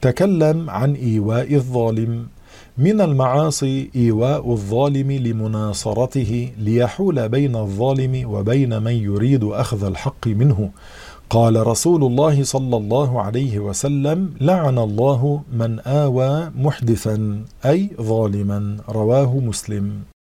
تكلم عن إيواء الظالم. من المعاصي إيواء الظالم لمناصرته ليحول بين الظالم وبين من يريد أخذ الحق منه. قال رسول الله صلى الله عليه وسلم: لعن الله من آوى محدثا، أي ظالما. رواه مسلم.